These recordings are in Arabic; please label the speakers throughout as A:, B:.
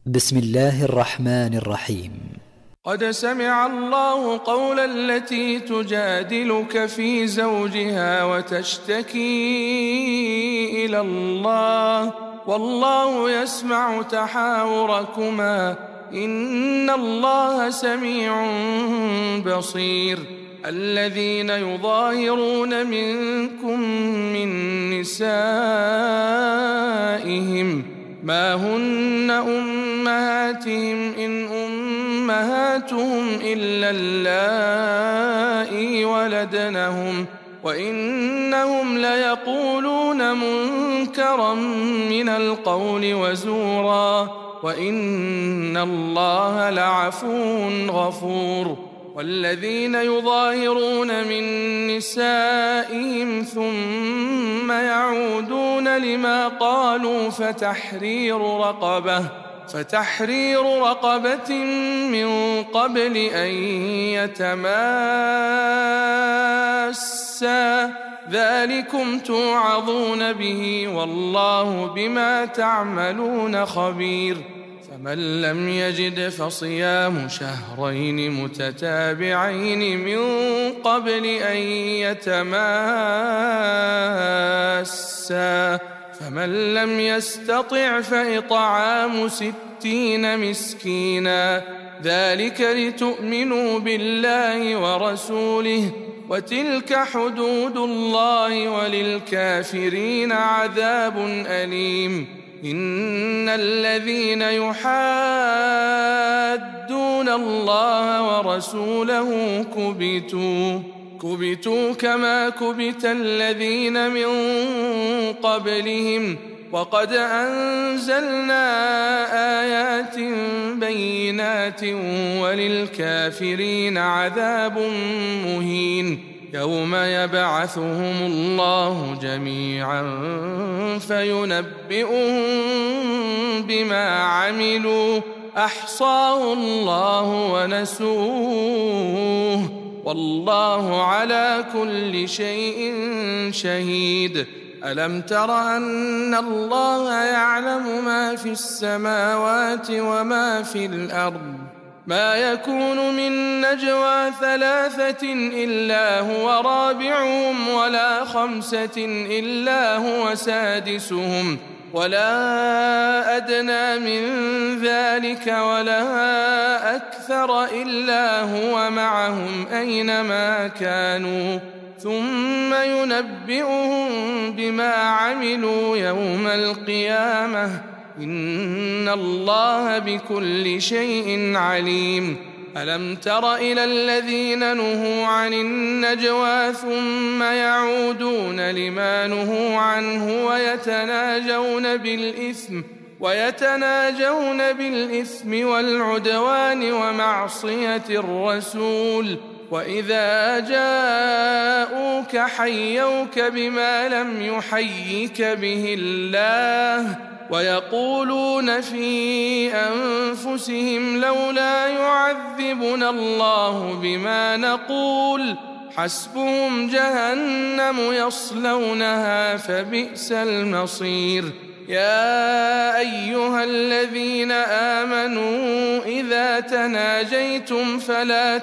A: بسم الله الرحمن الرحيم.
B: قد سمع الله قول التي تجادلك في زوجها وتشتكي إلى الله والله يسمع تحاوركما إن الله سميع بصير. الذين يظاهرون منكم من نسائهم ما هن أمهاتهم إن أمهاتهم إلا اللائي ولدنهم وإنهم ليقولون منكرا من القول وزورا وإن الله لعفو غفور. والذين يظاهرون من نسائهم ثم يعودون لما قالوا فتحرير رقبة من قبل أن يتماسا ذلكم توعظون به والله بما تعملون خبير. فمن لم يجد فصيام شهرين متتابعين من قبل أن يتماسا فمن لم يستطع فإطعام 60 مسكينا ذلك لتؤمنوا بالله ورسوله وتلك حدود الله وللكافرين عذاب أليم. إن الذين يحادون الله ورسوله كبتوا كما كبت الذين من قبلهم وقد أنزلنا آيات بينات وللكافرين عذاب مهين. يوم يبعثهم الله جميعا فينبئهم بما عملوا أحصاه الله ونسوه والله على كل شيء شهيد. ألم تر أن الله يعلم ما في السماوات وما في الأرض ما يكون من نجوى 3 إلا هو رابعهم ولا 5 إلا هو سادسهم ولا أدنى من ذلك ولا أكثر إلا هو معهم أينما كانوا ثم ينبئهم بما عملوا يوم القيامة إن الله بكل شيء عليم. ألم تر إلى الذين نهوا عن النجوى ثم يعودون لما نهوا عنه ويتناجون بالإثم والعدوان ومعصية الرسول وإذا جاءوك حيوك بما لم يحيك به الله ويقولون في أنفسهم لولا يعذبنا الله بما نقول حسبهم جهنم يصلونها فبئس المصير. يا أيها الذين آمنوا إذا تناجيتم فلا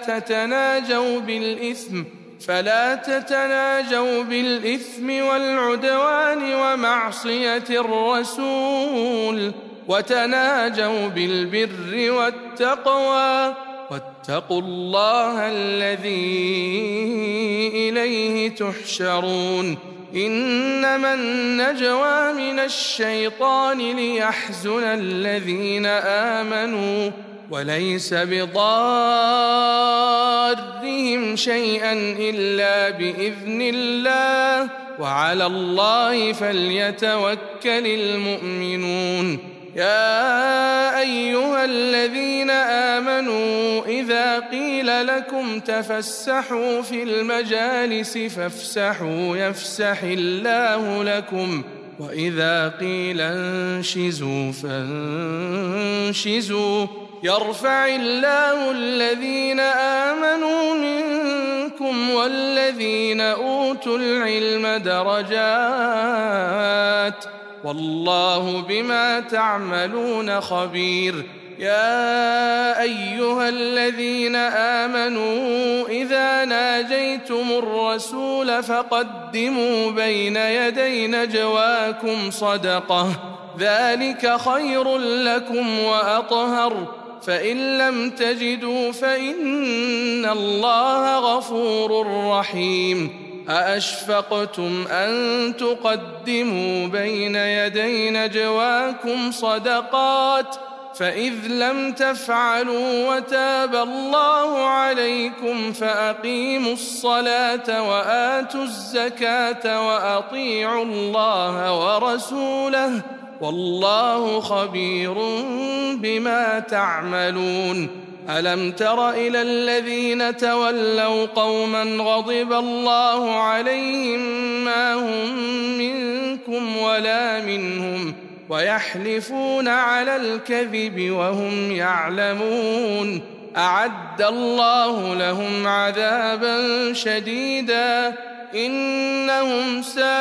B: تتناجوا بالإثم والعدوان ومعصية الرسول وتناجوا بالبر والتقوى واتقوا الله الذي إليه تحشرون. إنما النجوى من الشيطان ليحزن الذين آمنوا وليس بضارهم شيئا إلا بإذن الله وعلى الله فليتوكل المؤمنون. يا أيها الذين آمنوا إذا قيل لكم تفسحوا في المجالس فافسحوا يفسح الله لكم وإذا قيل انشزوا فانشزوا يرفع الله الذين آمنوا منكم والذين أوتوا العلم درجات والله بما تعملون خبير. يا أيها الذين آمنوا إذا ناجيتم الرسول فقدموا بين يدي نجواكم صدقة، ذلك خير لكم وأطهر، فإن لم تجدوا فإن الله غفور رحيم. أأشفقتم أن تقدموا بين يدي نجواكم صدقات فإذ لم تفعلوا وتاب الله عليكم فأقيموا الصلاة وآتوا الزكاة وأطيعوا الله ورسوله والله خبير بما تعملون. ألم تر إلى الذين تولوا قوما غضب الله عليهم ما هم منكم ولا منهم ويحلفون على الكذب وهم يعلمون، أعد الله لهم عذابا شديدا إنهم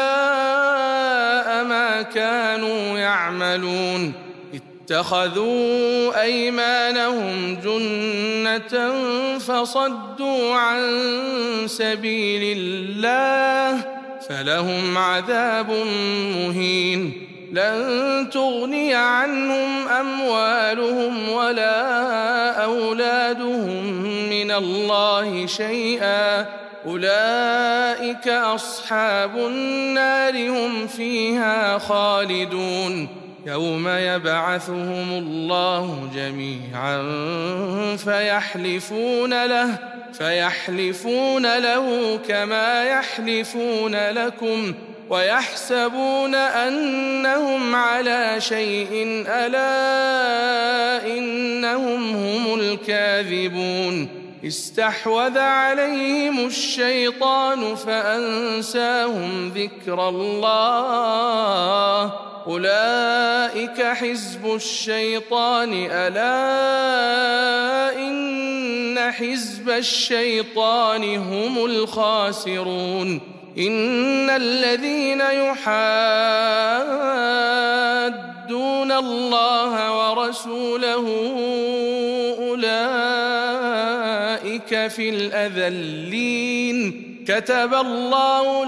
B: ساء ما كانوا يعملون. اتخذوا أيمانهم جنة فصدوا عن سبيل الله فلهم عذاب مهين. لن تغني عنهم أموالهم ولا أولادهم من الله شيئا، أولئك أصحاب النار هم فيها خالدون. يوم يبعثهم الله جميعا فيحلفون له كما يحلفون لكم ويحسبون أنهم على شيء ألا إنهم هم الكاذبون. استحوذ عليهم الشيطان فأنساهم ذكر الله، أولئك حزب الشيطان ألا إن حزب الشيطان هم الخاسرون. إن الذين يحادون الله ورسوله أولئك في الأذلين. كتب الله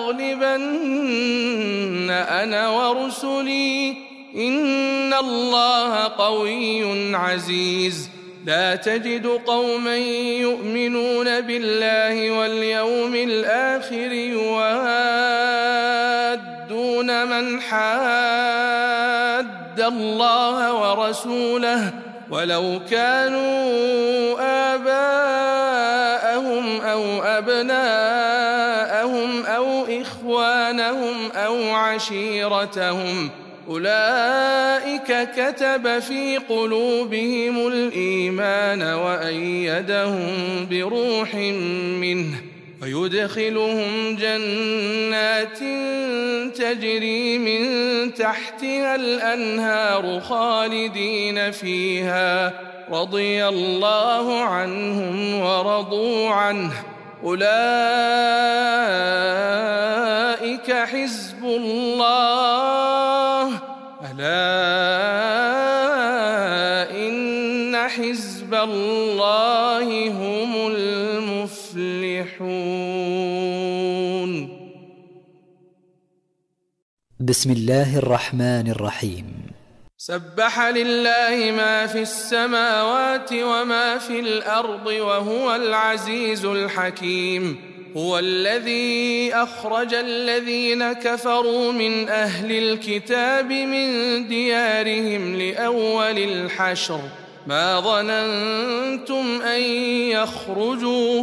B: لأغلبن أنا ورسلي إن الله قوي عزيز. لا تجد قوما يؤمنون بالله واليوم الآخر يوادون من حاد الله ورسوله ولو كانوا آباءهم أو أبناءهم أو إخوانهم أو عشيرتهم، أولئك كتب في قلوبهم الإيمان وأيدهم بروح منه ويدخلهم جنات تجري من تحتها الأنهار خالدين فيها، رضي الله عنهم ورضوا عنه، أولئك حزب الله، ألا إن حزب الله هم المفلحون.
A: بسم الله الرحمن الرحيم.
B: سبح لله ما في السماوات وما في الأرض وهو العزيز الحكيم. هو الذي أخرج الذين كفروا من أهل الكتاب من ديارهم لأول الحشر ما ظننتم أن يخرجوا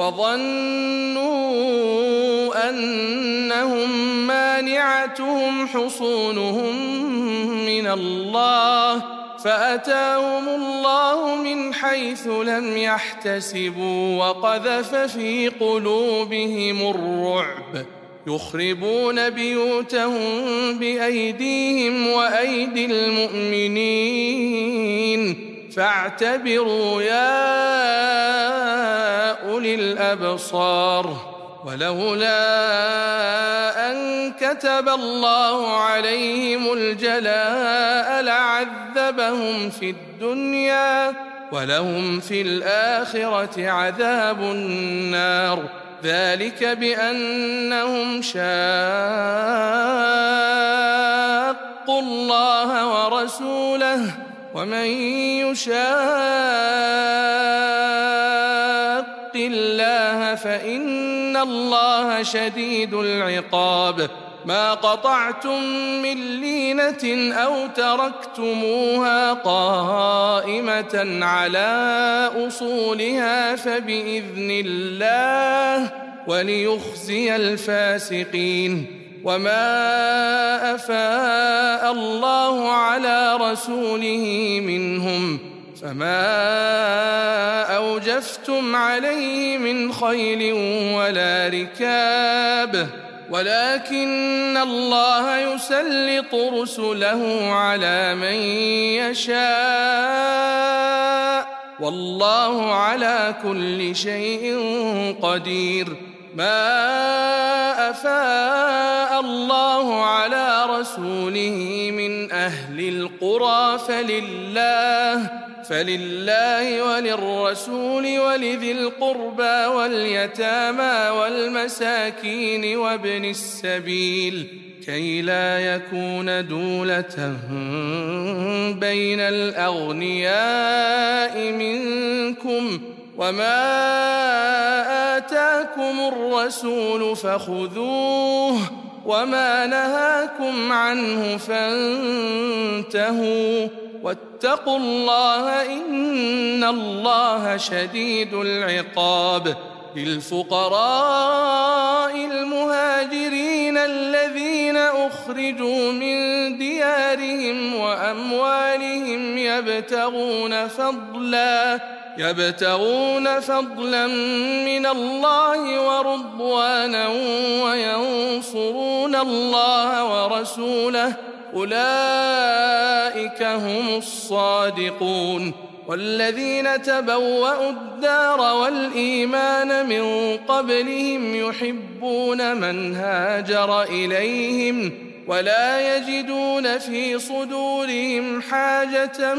B: وظنوا أنهم مانعتهم حصونهم من الله فأتاهم الله من حيث لم يحتسبوا وقذف في قلوبهم الرعب يخربون بيوتهم بأيديهم وأيدي المؤمنين فاعتبروا يا أولي الأبصار. ولولا أن كتب الله عليهم الجلاء لعذبهم في الدنيا ولهم في الآخرة عذاب النار ذلك بأنهم شاقوا الله ورسوله ومن يشاق الله فإن الله شديد العقاب ما قطعتم من لينة أو تركتموها قائمة على أصولها فبإذن الله وليخزي الفاسقين وما أفاء الله على رسوله منهم فما أوجفتم عليه من خيل ولا ركاب ولكن الله يسلط رسله على من يشاء والله على كل شيء قدير ما أفاء الله على رسوله من أهل القرى فلله وللرسول ولذي القربى واليتامى والمساكين وابن السبيل كي لا يكون دولة بين الأغنياء منكم وما آتاكم الرسول فخذوه وما نهاكم عنه فانتهوا واتقوا الله إن الله شديد العقاب للفقراء المهاجرين الذين أخرجوا من ديارهم وأموالهم يبتغون فضلا من الله ورضوانا وينصرون الله ورسوله أولئك هم الصادقون والذين تبوأوا الدار والإيمان من قبلهم يحبون من هاجر إليهم ولا يجدون في صدورهم حاجة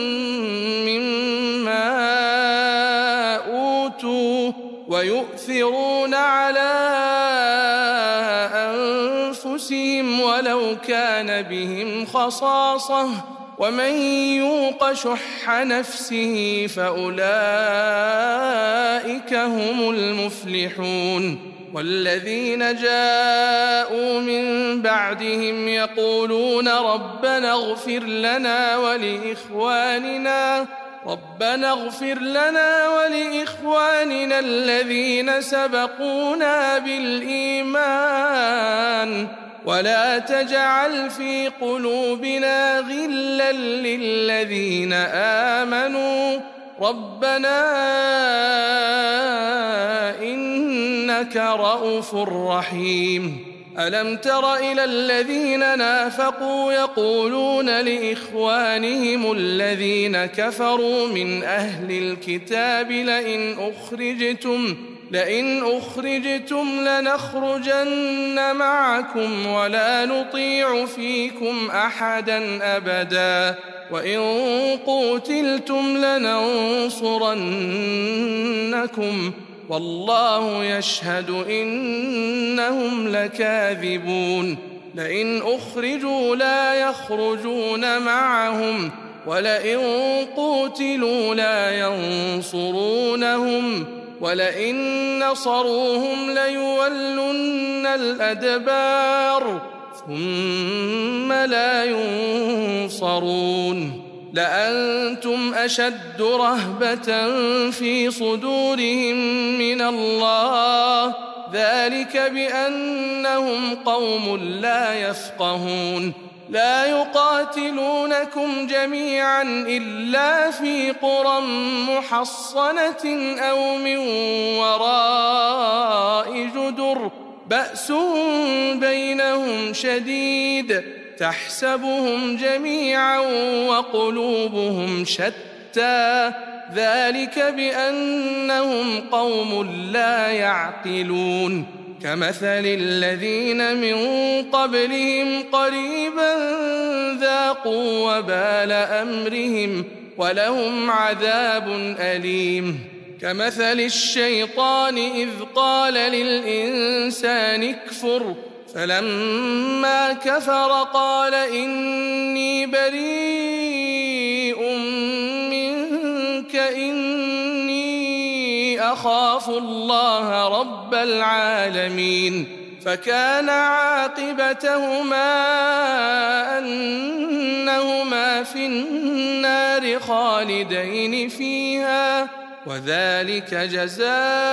B: مما أوتوا ويؤثرون على أنفسهم ولو كان بهم خصاصة ومن يوق شح نفسه فأولئك هم المفلحون والذين جاءوا من بعدهم يقولون ربنا اغفر لنا ولإخواننا الذين سبقونا بالإيمان ولا تجعل في قلوبنا غلا للذين آمنوا ربنا إنك رءوف رحيم ألم تر إلى الذين نافقوا يقولون لإخوانهم الذين كفروا من أهل الكتاب لئن أخرجتم لنخرجن معكم ولا نطيع فيكم أحدا أبدا وإن قوتلتم لننصرنكم والله يشهد إنهم لكاذبون لئن أخرجوا لا يخرجون معهم ولئن قوتلوا لا ينصرونهم ولئن نصروهم ليولن الأدبار ثم لا ينصرون لأنتم أشد رهبة في صدورهم من الله ذلك بأنهم قوم لا يفقهون لا يقاتلونكم جميعا إلا في قرى محصنة أو من وراء جدر بأس بينهم شديد تحسبهم جميعا وقلوبهم شتى شتى ذلك بأنهم قوم لا يعقلون كمثل الذين من قبلهم قريبا ذاقوا وبال أمرهم ولهم عذاب أليم كمثل الشيطان إذ قال للإنسان اكفر فلما كفر قال إني بريء منك إني أخاف الله رب العالمين فكان عاقبتهما أنهما في النار خالدين فيها وذلك جزاء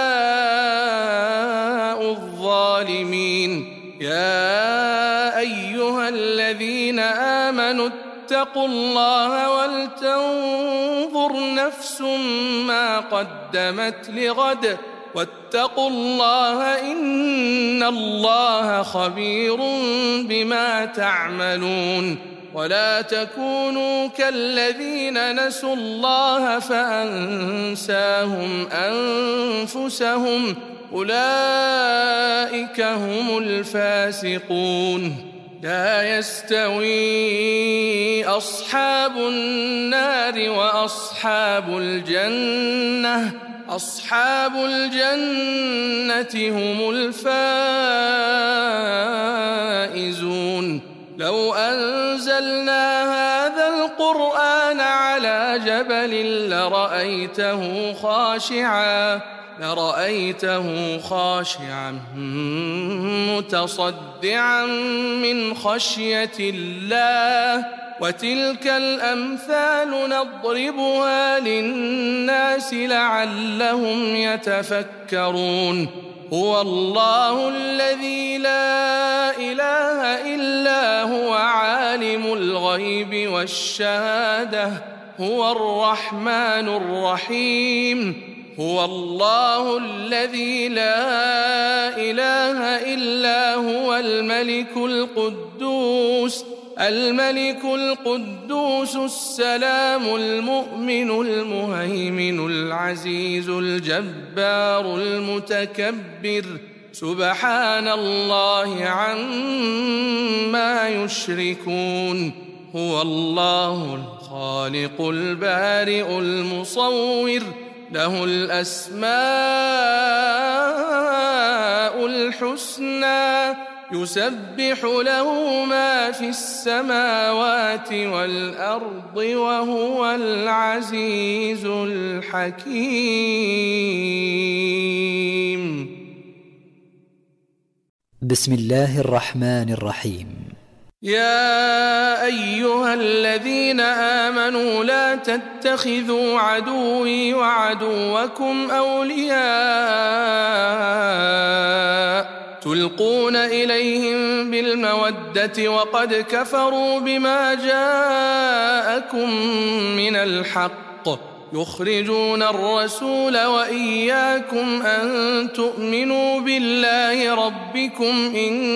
B: الظالمين يا أيها الذين آمنوا اتقوا الله ولتنظر نفس ما قدمت لغد واتقوا الله إن الله خبير بما تعملون ولا تكونوا كالذين نسوا الله فأنساهم أنفسهم أولئك هم الفاسقون لا يستوي أصحاب النار وأصحاب الجنة أصحاب الجنة هم الفائزون لو أنزلنا هذا القرآن على جبل لرأيته خاشعا متصدعا من خشية الله وتلك الأمثال نضربها للناس لعلهم يتفكرون هو الله الذي لا إله إلا هو عالم الغيب والشهادة هو الرحمن الرحيم هو الله الذي لا إله إلا هو الملك القدوس السلام المؤمن المهيمن العزيز الجبار المتكبر سبحان الله عما يشركون هو الله الخالق البارئ المصور له الأسماء الحسنى يسبح له ما في السماوات والأرض وهو العزيز الحكيم.
A: بسم الله الرحمن الرحيم.
B: يا أيها الذين آمنوا لا تتخذوا عدوي وعدوكم أولياء تلقون إليهم بالمودة وقد كفروا بما جاءكم من الحق يخرجون الرسول وإياكم أن تؤمنوا بالله ربكم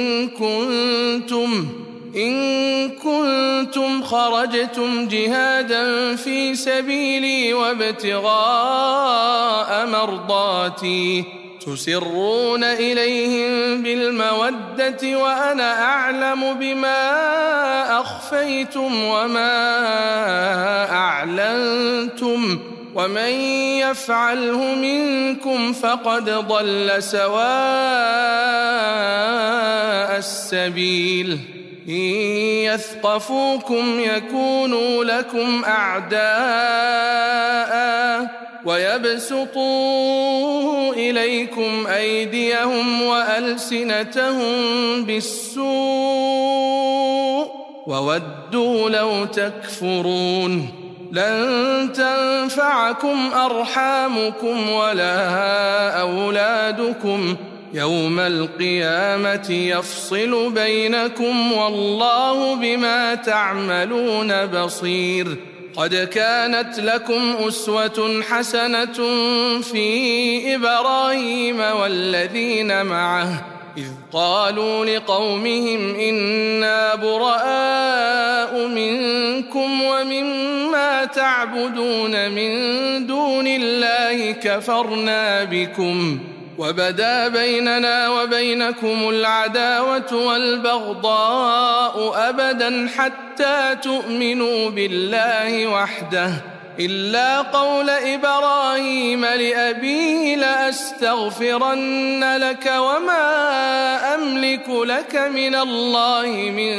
B: إن كنتم خرجتم جهادا في سبيلي وابتغاء مرضاتي تسرون إليهم بالمودة وأنا أعلم بما أخفيتم وما أعلنتم ومن يفعله منكم فقد ضل سواء السبيل إن يثقفوكم يكونوا لكم أعداء ويبسطوا إليكم أيديهم وألسنتهم بالسوء وودوا لو تكفرون لن تنفعكم أرحامكم ولا أولادكم يوم القيامة يفصل بينكم والله بما تعملون بصير قد كانت لكم أسوة حسنة في إبراهيم والذين معه إذ قالوا لقومهم إنا براء منكم ومما تعبدون من دون الله كفرنا بكم وبدا بيننا وبينكم العداوة والبغضاء أبدا حتى تؤمنوا بالله وحده إلا قول إبراهيم لأبيه لأستغفرن لك وما أملك لك من الله من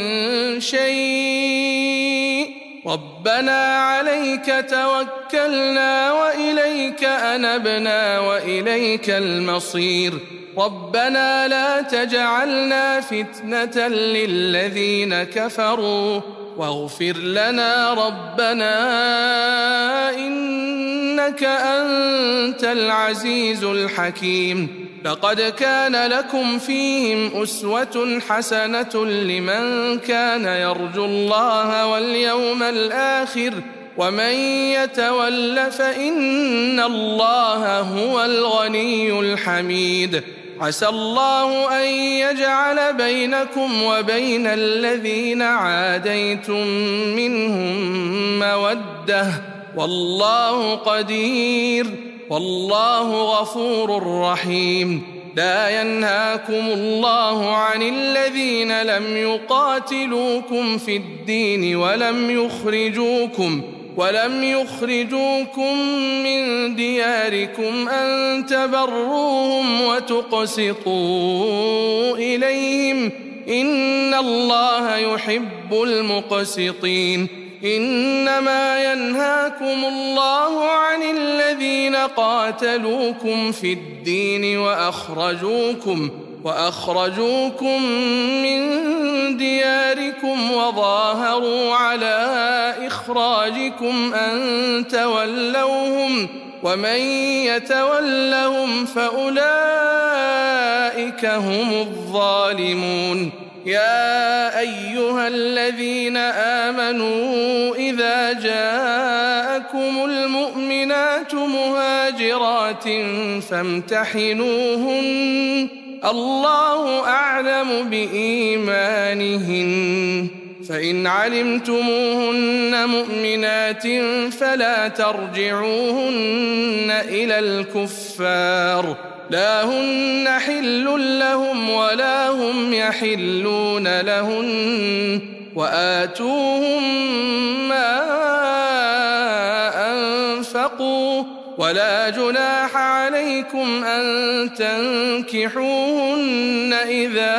B: شيء ربنا عليك توكلنا وإليك أنبنا وإليك المصير ربنا لا تجعلنا فتنة للذين كفروا واغفر لنا ربنا إنك أنت العزيز الحكيم لقد كان لكم فيهم أسوة حسنة لمن كان يرجو الله واليوم الآخر ومن يتول فإن الله هو الغني الحميد عسى الله أن يجعل بينكم وبين الذين عاديتم منهم مودة والله قدير والله غفور رحيم لا ينهاكم الله عن الذين لم يقاتلوكم في الدين ولم يخرجوكم من دياركم أن تبروهم وتقسطوا إليهم إن الله يحب المقسطين إنما ينهاكم الله عن الذين قاتلوكم في الدين وأخرجوكم من دياركم وظاهروا على إخراجكم أن تولوهم ومن يتولهم فأولئك هم الظالمون يا أيها الذين آمنوا إذا جاءكم المؤمنات مهاجرات فامتحنوهن الله أعلم بإيمانهن فإن علمتموهن مؤمنات فلا ترجعوهن إلى الكفار لا هن حل لهم ولا هم يحلون لهن وآتوهم ما أنفقوا ولا جناح عليكم أن تنكحوهن إذا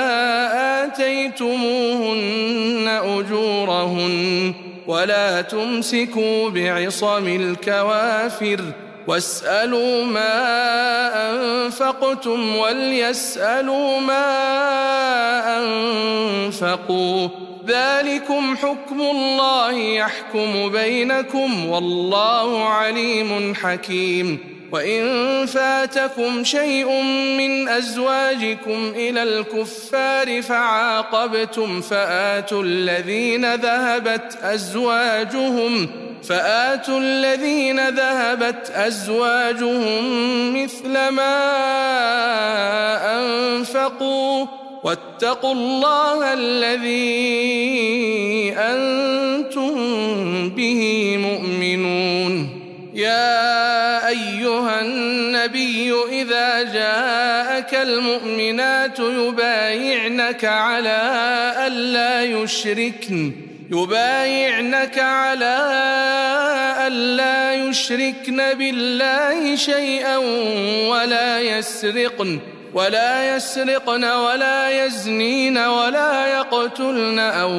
B: آتيتموهن أجورهن ولا تمسكوا بعصم الكوافر واسألوا ما أنفقتم وليسألوا ما أنفقوا ذلكم حكم الله يحكم بينكم والله عليم حكيم وإن فاتكم شيء من أزواجكم إلى الكفار فعاقبتم فآتوا الذين ذهبت أزواجهم مثل ما أنفقوا واتقوا الله الذي أنتم به مؤمنون يا أيها النبي إذا جاءك المؤمنات يبايعنك على ألا يشركن بالله شيئا ولا يسرقن ولا يزنين ولا يقتلن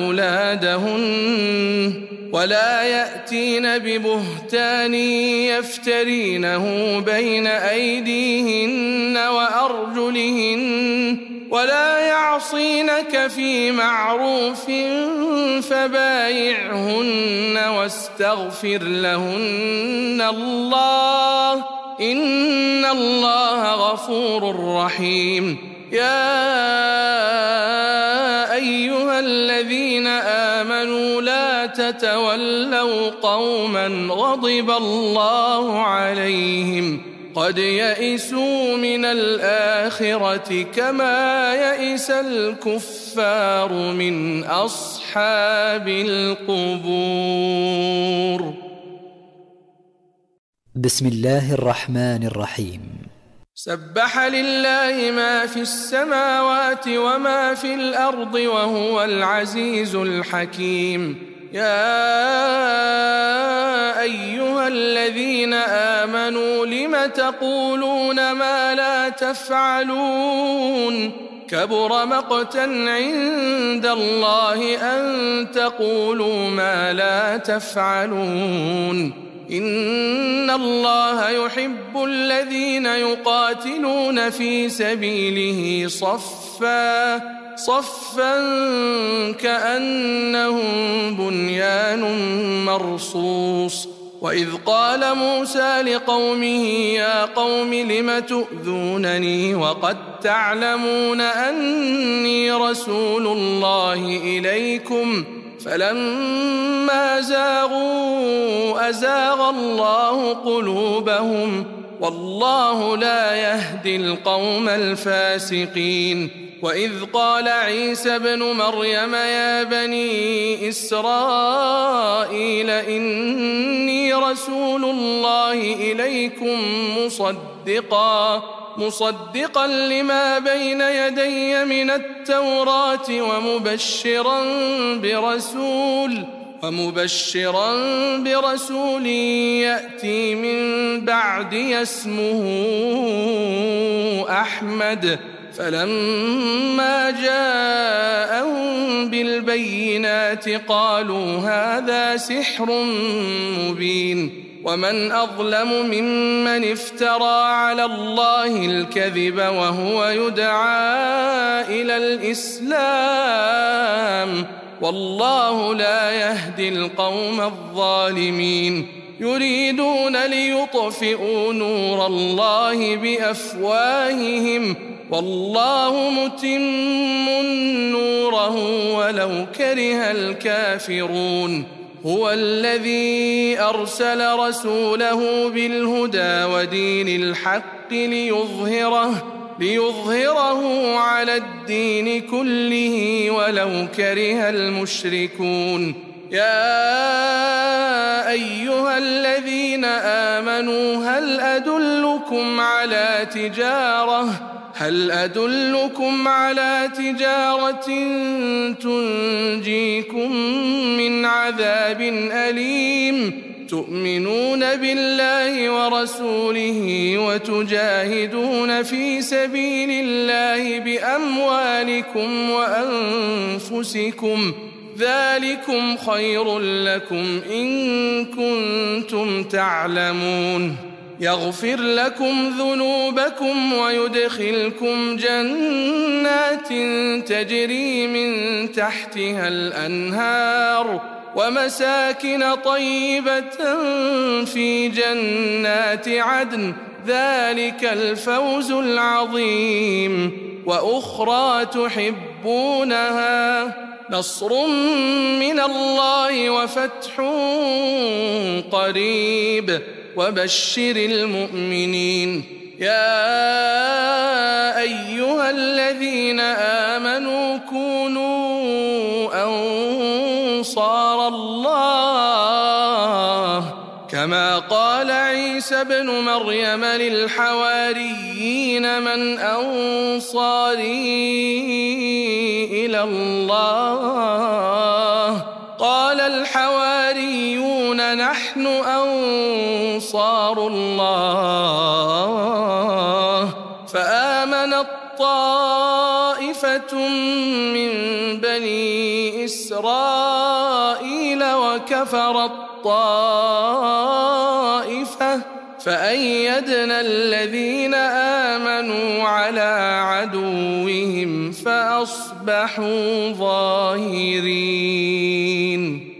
B: أولادهن ولا يأتين ببهتان يفترينه بين أيديهن وأرجلهن ولا يعصينك في معروف فبايعهن واستغفر لهن الله إن الله غفور رحيم يا أيها الذين آمنوا لا تتولوا قوما غضب الله عليهم قد يئسوا من الآخرة كما يئس الكفار من أصحاب القبور.
A: بسم الله الرحمن الرحيم.
B: سبح لله ما في السماوات وما في الأرض وهو العزيز الحكيم. يا أيها الذين آمنوا لم تقولون ما لا تفعلون؟ كبر مقتا عند الله أن تقولوا ما لا تفعلون. إن الله يحب الذين يقاتلون في سبيله صفا كأنهم بنيان مرصوص. وإذ قال موسى لقومه يا قوم لم تؤذونني وقد تعلمون أني رسول الله إليكم فلما زاغوا أزاغ الله قلوبهم والله لا يهدي القوم الفاسقين. وإذ قال عيسى ابن مريم يا بني إسرائيل إني رسول الله إليكم مصدقا لما بين يدي من التوراة ومبشرا برسول يأتي من بعدي اسمه أحمد. فلما جاءهم بالبينات قالوا هذا سحر مبين. ومن أظلم ممن افترى على الله الكذب وهو يدعى إلى الإسلام والله لا يهدي القوم الظالمين. يريدون ليطفئوا نور الله بأفواههم والله متم نوره ولو كره الكافرون. هو الذي أرسل رسوله بالهدى ودين الحق ليظهره على الدين كله ولو كره المشركون. يا أيها الذين آمنوا هل أدلكم على تجارة تنجيكم من عذاب أليم تؤمنون بالله ورسوله وتجاهدون في سبيل الله بأموالكم وأنفسكم ذلكم خير لكم إن كنتم تعلمون. يغفر لكم ذنوبكم ويدخلكم جنات تجري من تحتها الأنهار ومساكن طيبة في جنات عدن ذلك الفوز العظيم. وأخرى تحبونها نصر من الله وفتح قريب وبشر المؤمنين. يا أيها الذين آمنوا كونوا أنصار الله كما قال عيسى ابن مريم للحواريين من أنصاري إلى الله قال الحواريون نحن أنصار الله. فآمنت طائفة من بني إسرائيل وكفرت طائفة فأيدنا الذين آمنوا على عدوهم فأصبحوا ظاهرين.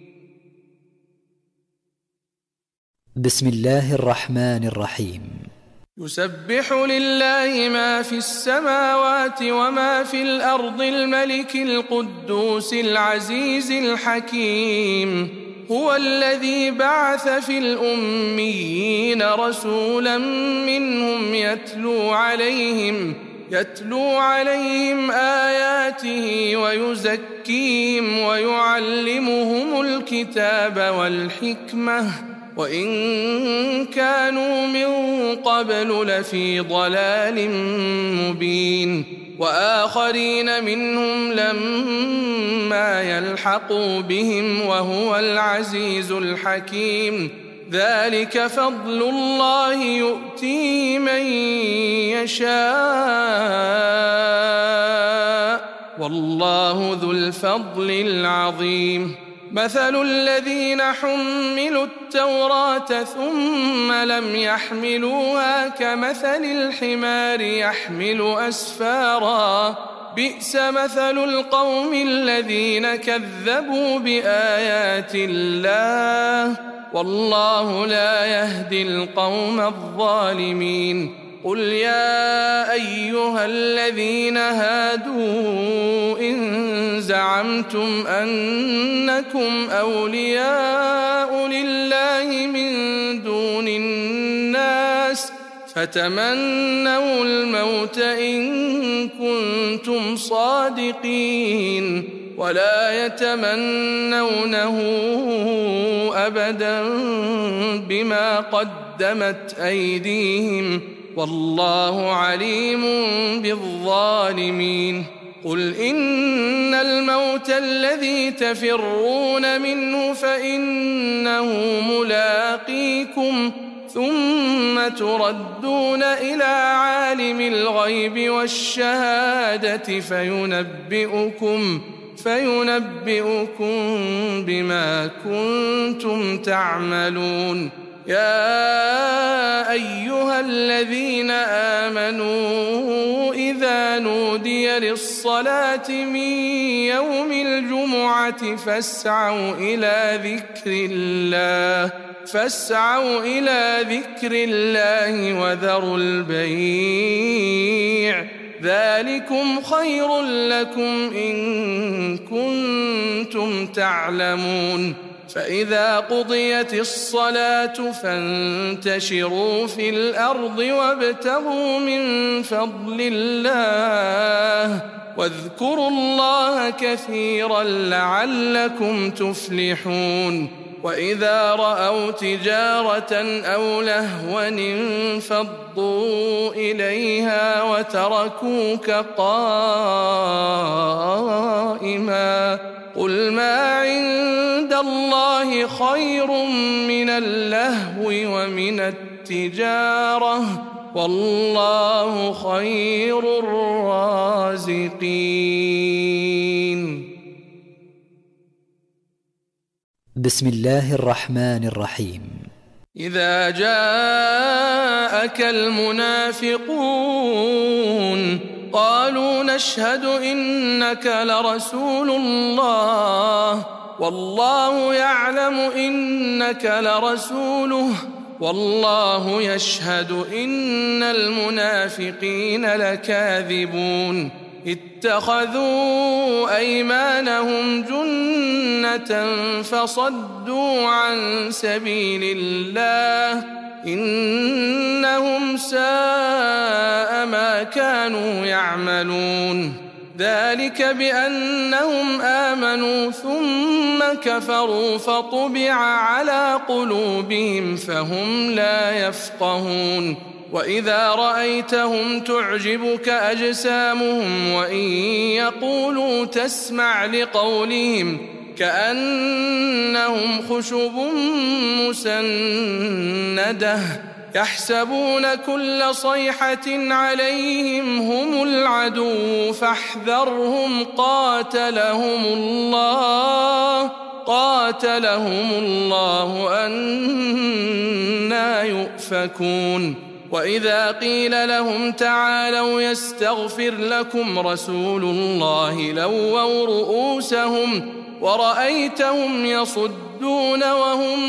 A: بسم الله الرحمن الرحيم.
B: يسبح لله ما في السماوات وما في الأرض الملك القدوس العزيز الحكيم. هو الذي بعث في الأميين رسولا منهم يتلو عليهم آياته ويزكيهم ويعلمهم الكتاب والحكمة وإن كانوا من قبل لفي ضلال مبين وآخرين منهم لما يلحقوا بهم وهو العزيز الحكيم ذلك فضل الله يؤتيه من يشاء والله ذو الفضل العظيم مثل الذين حملوا التوراة ثم لم يحملوها كمثل الحمار يحمل أسفارا بئس مثل القوم الذين كذبوا بآيات الله والله لا يهدي القوم الظالمين قل يا أيها الذين هادوا إن زعمتم أنكم أولياء لله من دون الناس فتمنوا الموت إن كنتم صادقين ولا يتمنونه أبدا بما قدمت أيديهم والله عليم بالظالمين قل إن الموت الذي تفرون منه فإنه ملاقيكم ثم تردون إلى عالم الغيب والشهادة فينبئكم بما كنتم تعملون يا أيها الذين آمنوا إذا نودي للصلاة من يوم الجمعة فاسعوا إلى ذكر الله وذروا البيع ذلكم خير لكم إن كنتم تعلمون فإذا قضيت الصلاة فانتشروا في الأرض وابتغوا من فضل الله واذكروا الله كثيرا لعلكم تفلحون وإذا رأوا تجارة أو لهوا انفضوا إليها وتركوك قائما قل ما عند الله خير من اللهو ومن التجارة والله خير الرازقين.
A: بسم الله الرحمن الرحيم.
B: إذا جاءك المنافقون قالوا نشهد إنك لرسول الله والله يعلم إنك لرسوله والله يشهد إن المنافقين لكاذبون اتخذوا أيمانهم جنة فصدوا عن سبيل الله إنهم ساء ما كانوا يعملون ذلك بأنهم آمنوا ثم كفروا فطبع على قلوبهم فهم لا يفقهون وإذا رأيتهم تعجبك أجسامهم وإن يقولوا تسمع لقولهم كأنهم خشب مسندة يحسبون كل صيحة عليهم هم العدو فاحذرهم قاتلهم الله أنى يؤفكون وإذا قيل لهم تعالوا يستغفر لكم رسول الله لووا رؤوسهم ورأيتهم يصدون وهم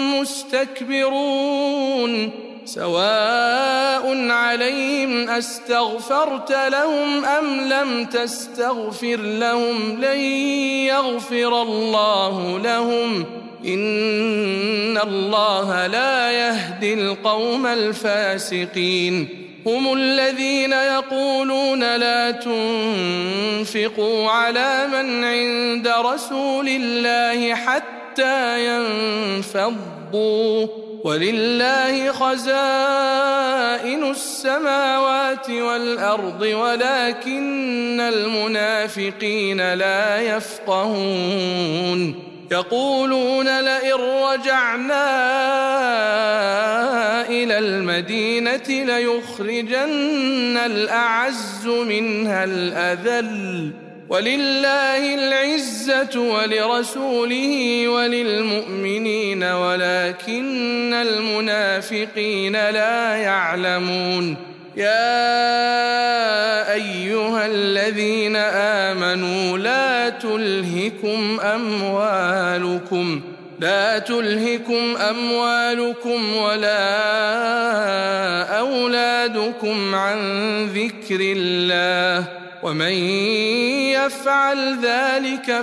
B: مستكبرون سواء عليهم أستغفرت لهم أم لم تستغفر لهم لن يغفر الله لهم إن الله لا يهدي القوم الفاسقين هم الذين يقولون لا تنفقوا على من عند رسول الله حتى ينفضوا ولله خزائن السماوات والأرض ولكن المنافقين لا يفقهون يقولون لئن رجعنا إلى المدينة ليخرجن الأعز منها الأذل ولله العزة ولرسوله وللمؤمنين ولكن المنافقين لا يعلمون يا أيها الذين آمنوا لا تلهكم أموالكم ولا أولادكم عن ذكر الله ومن يفعل ذلك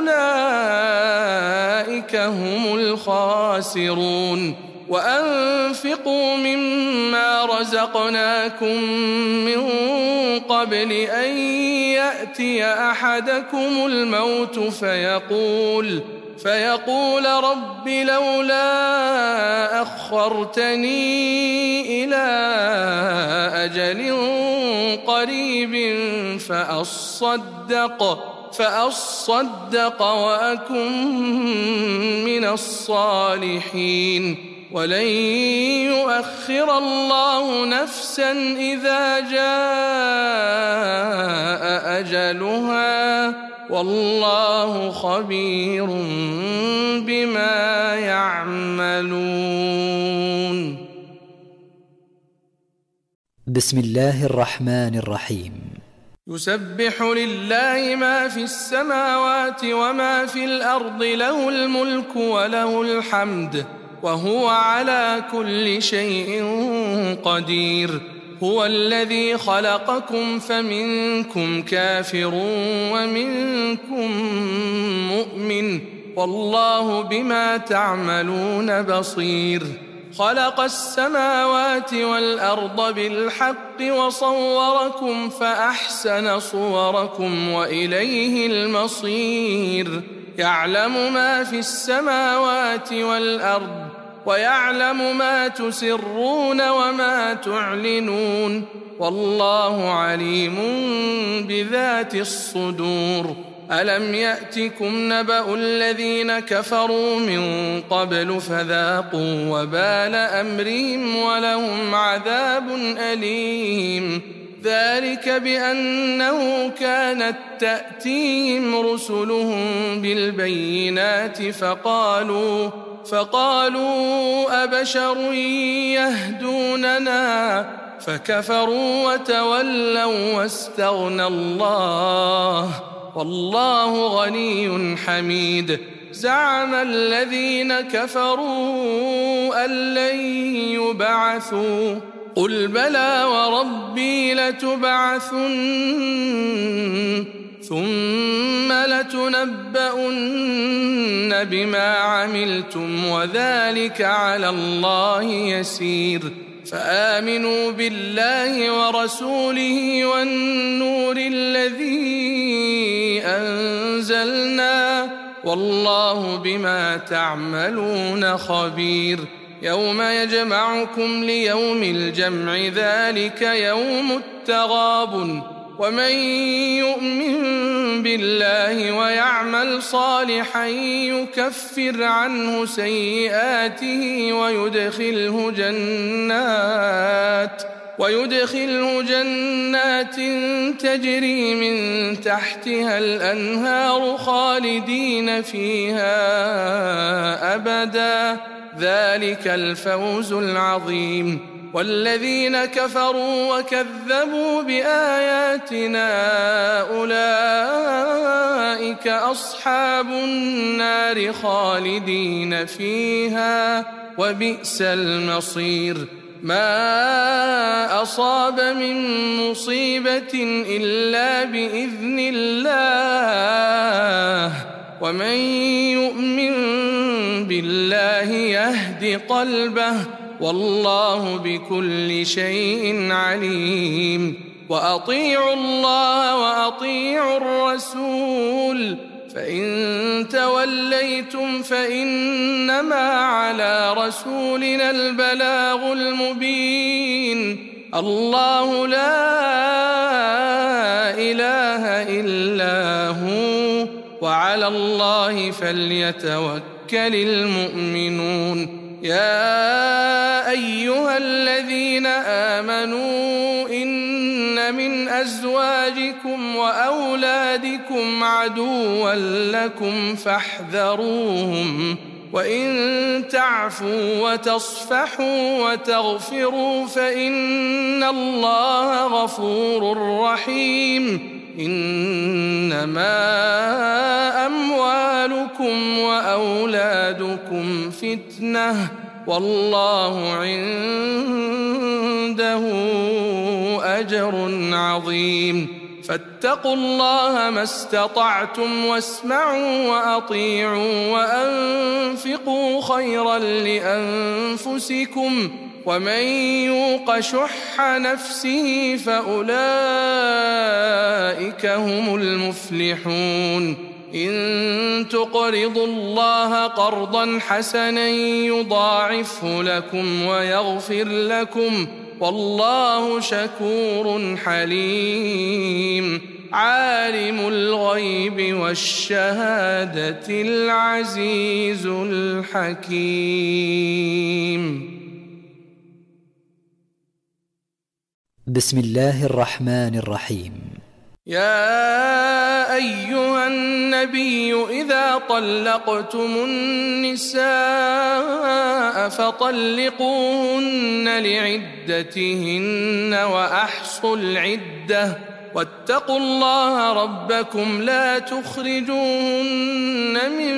B: فأولئك هم الخاسرون وأنفقوا مما رزقناكم من قبل أن يأتي أحدكم الموت فيقول رب لولا أخرتني إلى أجل قريب فأصدق وأكن من الصالحين ولن يؤخر الله نفسا إذا جاء أجلها والله خبير بما يعملون.
A: بسم الله الرحمن الرحيم.
B: يسبح لله ما في السماوات وما في الأرض له الملك وله الحمد وهو على كل شيء قدير. هو الذي خلقكم فمنكم كافر ومنكم مؤمن والله بما تعملون بصير. خلق السماوات والأرض بالحق وصوركم فأحسن صوركم وإليه المصير. يعلم ما في السماوات والأرض ويعلم ما تسرون وما تعلنون والله عليم بذات الصدور. ألم يأتكم نبأ الذين كفروا من قبل فذاقوا وبال أمرهم ولهم عذاب أليم. ذلك بأنه كانت تأتيهم رسلهم بالبينات فقالوا أبشر يهدوننا فكفروا وتولوا واستغنى الله والله غني حميد. زعم الذين كفروا أن لن يبعثوا قل بلى وربي لتبعثن ثم لتنبؤن بما عملتم وذلك على الله يسير. فآمنوا بالله ورسوله والنور الذي أنزلنا والله بما تعملون خبير. يوم يجمعكم ليوم الجمع ذلك يوم التغابن ومن يؤمن بالله ويعمل صالحا يكفر عنه سيئاته ويدخله جنات تجري من تحتها الأنهار خالدين فيها أبدا ذلك الفوز العظيم. والذين كفروا وكذبوا بآياتنا أولئك أصحاب النار خالدين فيها وبئس المصير. ما أصاب من مصيبة إلا بإذن الله ومن يؤمن بالله يهد قلبه والله بكل شيء عليم وأطيعوا الله وأطيعوا الرسول فإن توليتم فإنما على رسولنا البلاغ المبين الله لا إله إلا هو وعلى الله فليتوكل المؤمنون يا أيها الذين آمنوا إن من أزواجكم وأولادكم عدوا لكم فاحذروهم وإن تعفوا وتصفحوا وتغفروا فإن الله غفور رحيم إنما أموالكم وأولادكم فتنة والله عنده أجر عظيم فاتقوا الله ما استطعتم واسمعوا وأطيعوا وأنفقوا خيرا لأنفسكم ومن يوق شح نفسه فأولئك هم المفلحون إن تقرضوا الله قرضا حسنا يضاعفه لكم ويغفر لكم والله شكور حليم عالم الغيب والشهادة العزيز الحكيم
A: بسم الله الرحمن الرحيم
B: يا أيها النبي إذا طلقتم النساء فطلقوهن لعدتهن وأحصوا العدة واتقوا الله ربكم لا تخرجوهن من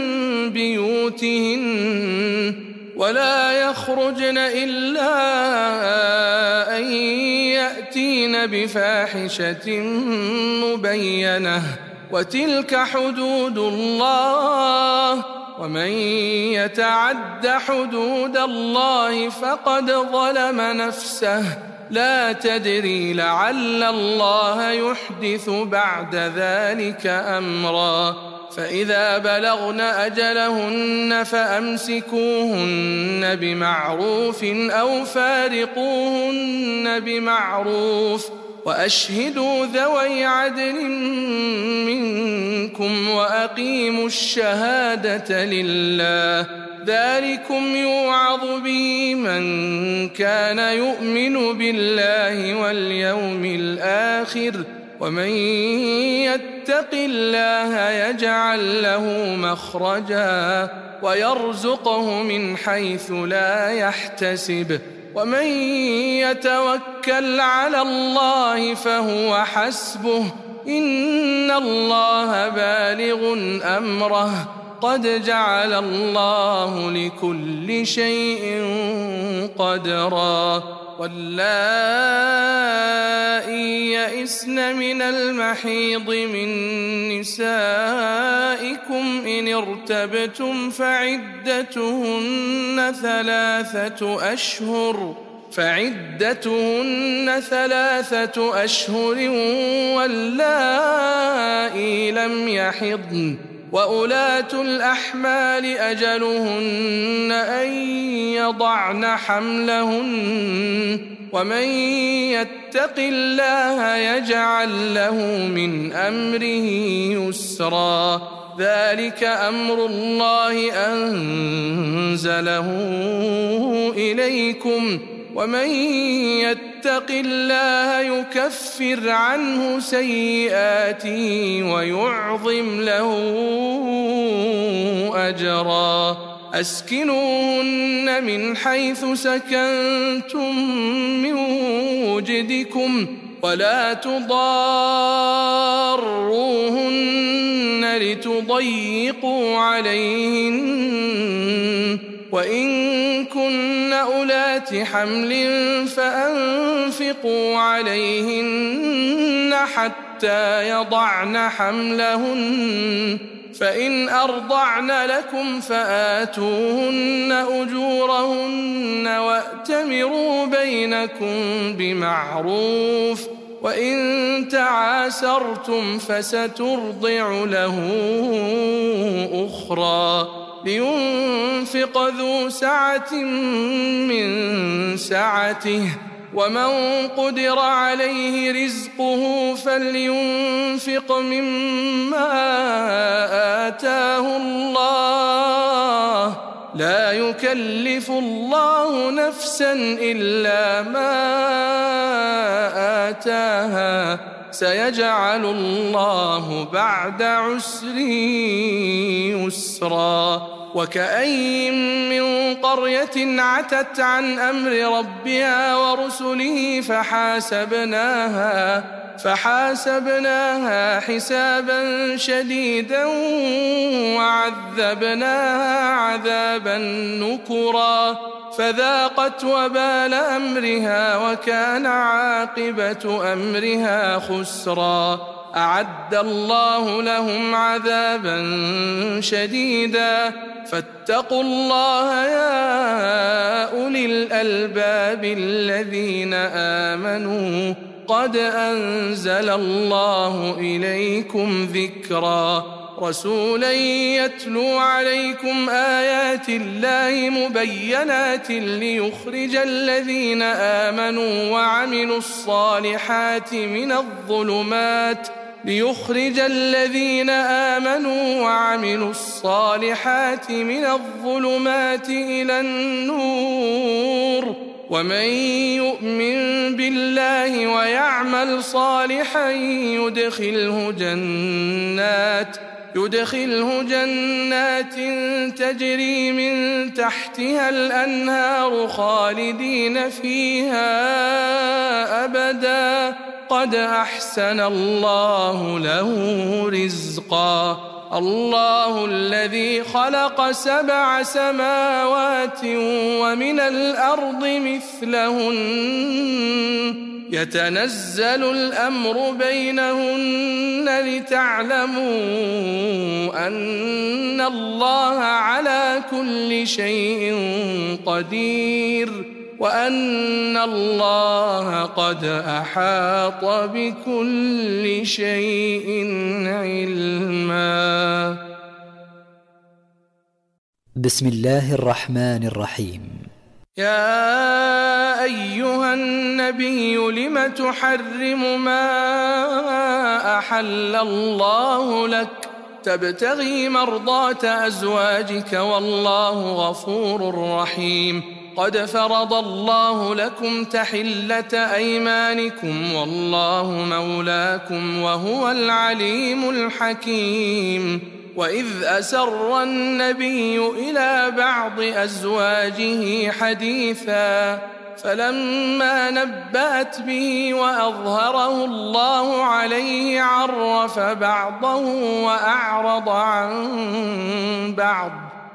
B: بيوتهن ولا يخرجن إلا أن يأتين بفاحشة مبينة وتلك حدود الله ومن يتعد حدود الله فقد ظلم نفسه لا تدري لعل الله يحدث بعد ذلك أمرا فإذا بلغن أجلهن فأمسكوهن بمعروف أو فارقوهن بمعروف وأشهدوا ذوي عدل منكم وأقيموا الشهادة لله ذلكم يوعظ به من كان يؤمن بالله واليوم الآخر ومن يتق الله يجعل له مخرجا ويرزقه من حيث لا يحتسب ومن يتوكل على الله فهو حسبه إن الله بالغ أمره قد جعل الله لكل شيء قدرا واللائي يئسن من المحيض من نسائكم إن ارتبتم فعدتهن 3 أشهر واللائي لم يحضن وأولاة الأحمال أجلهن أن يضعن حملهن ومن يتق الله يجعل له من أمره يسرا ذلك أمر الله أنزله إليكم ومن يتق الله يكفر عنه سيئاته ويعظم له أجرا أسكنوهن من حيث سكنتم من وجدكم ولا تضاروهن لتضيقوا عليهن وإن كن أولات حمل فأنفقوا عليهن حتى يضعن حملهن فإن أرضعن لكم فآتوهن أجورهن وأتمروا بينكم بمعروف وإن تعاسرتم فسترضع له أخرى لينفق ذو سعة من سعته ومن قدر عليه رزقه فلينفق مما آتاه الله لا يكلف الله نفسا إلا ما آتاها سيجعل الله بعد عسر يسرا وكأين من قرية عتت عن أمر ربها ورسله فحاسبناها حسابا شديدا وعذبناها عذابا نكرا فذاقت وبال أمرها وكان عاقبة أمرها خسرا أعد الله لهم عذابا شديدا فاتقوا الله يا أولي الألباب الذين آمنوا قد أنزل الله إليكم ذكرا رسولا يتلو عليكم آيات الله مبينات ليخرج الذين آمنوا وعملوا الصالحات من الظلمات إلى النور ومن يؤمن بالله ويعمل صالحا يدخله جنات تجري من تحتها الأنهار خالدين فيها أبدا قد أحسن الله له رزقا الله الذي خلق 7 سماوات ومن الأرض مثلهن يتنزل الأمر بينهن لتعلموا أن الله على كل شيء قدير وأن الله قد أحاط بكل شيء علما.
A: بسم الله الرحمن الرحيم.
B: يا أيها النبي لم تحرم ما أحل الله لك تبتغي مرضات أزواجك والله غفور رحيم قد فرض الله لكم تحلة أيمانكم والله مولاكم وهو العليم الحكيم وإذ أسر النبي إلى بعض أزواجه حديثا فلما نبأت به وأظهره الله عليه عرف بعضه وأعرض عن بعض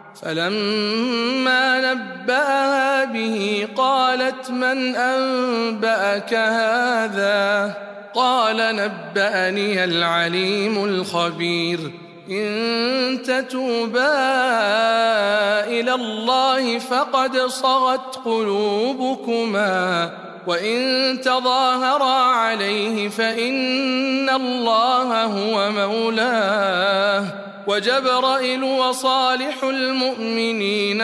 B: فلما نبأها به قالت من أنبأك هذا قال نبأني العليم الخبير إن تتوبا إلى الله فقد صغت قلوبكما وإن تظاهرا عليه فإن الله هو مولاه وجبرائيل وصالح المؤمنين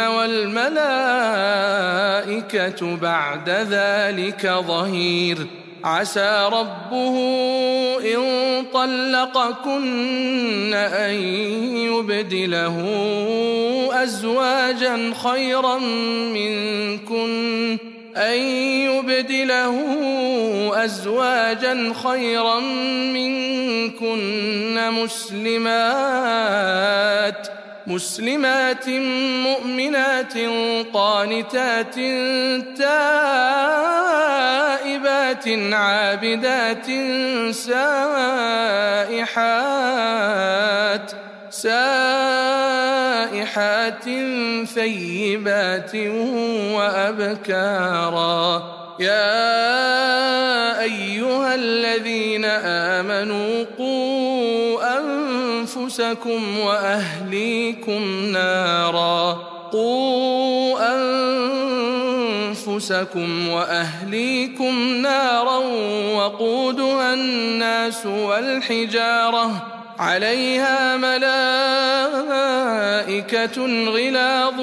B: والملائكة بعد ذلك ظهير عسى ربه إن طلقكن أن يبدله أزواجا خيرا منكن مسلمات مؤمنات قانتات تائبات عابدات سائحات ثيبات وأبكارا يا أيها الذين آمنوا قوا أنفسكم وأهليكم نارا وقودها الناس والحجارة عليها ملائكة غلاظ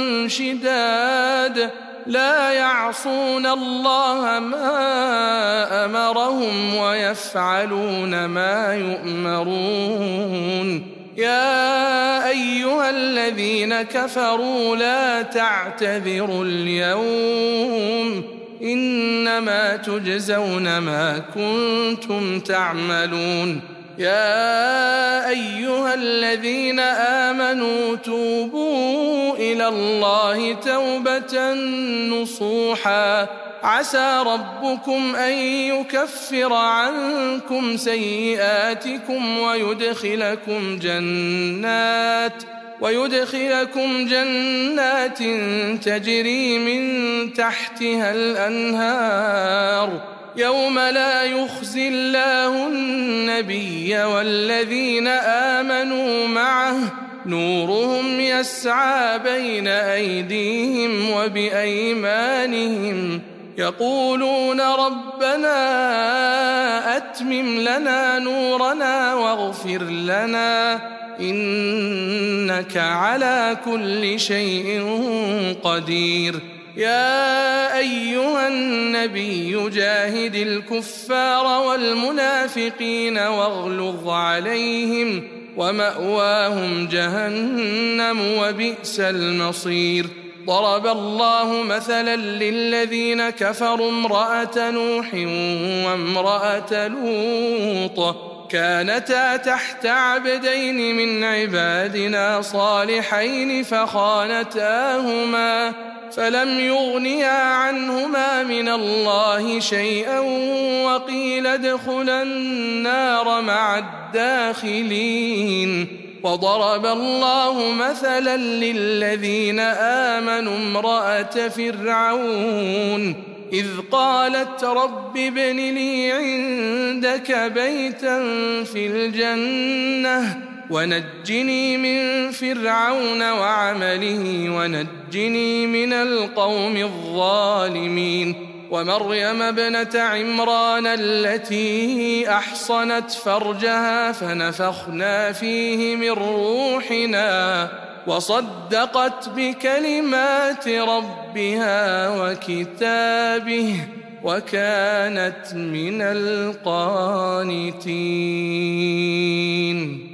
B: شداد لا يعصون الله ما أمرهم ويفعلون ما يؤمرون يا أيها الذين كفروا لا تعتذروا اليوم إنما تجزون ما كنتم تعملون يا أيها الذين آمنوا توبوا إلى الله توبة نصوحا عسى ربكم أن يكفر عنكم سيئاتكم ويدخلكم جنات تجري من تحتها الأنهار يوم لا يخزي الله النبي والذين آمنوا معه نورهم يسعى بين أيديهم وبأيمانهم يقولون ربنا أتمم لنا نورنا واغفر لنا إنك على كل شيء قدير يا أيها النبي جاهد الكفار والمنافقين واغلظ عليهم ومأواهم جهنم وبئس المصير ضرب الله مثلا للذين كفروا امرأة نوح وامرأة لوط كانتا تحت عبدين من عبادنا صالحين فخانتاهما فلم يغنيا عنهما من الله شيئا وقيل ادخلا النار مع الداخلين وضرب الله مثلا للذين آمنوا امرأة فرعون إذ قالت رب ابن لي عندك بيتا في الجنة ونجني من فرعون وعمله ونجني من القوم الظالمين ومريم ابنة عمران التي أحصنت فرجها فنفخنا فيه من روحنا وصدقت بكلمات ربها وكتابه وكانت من القانتين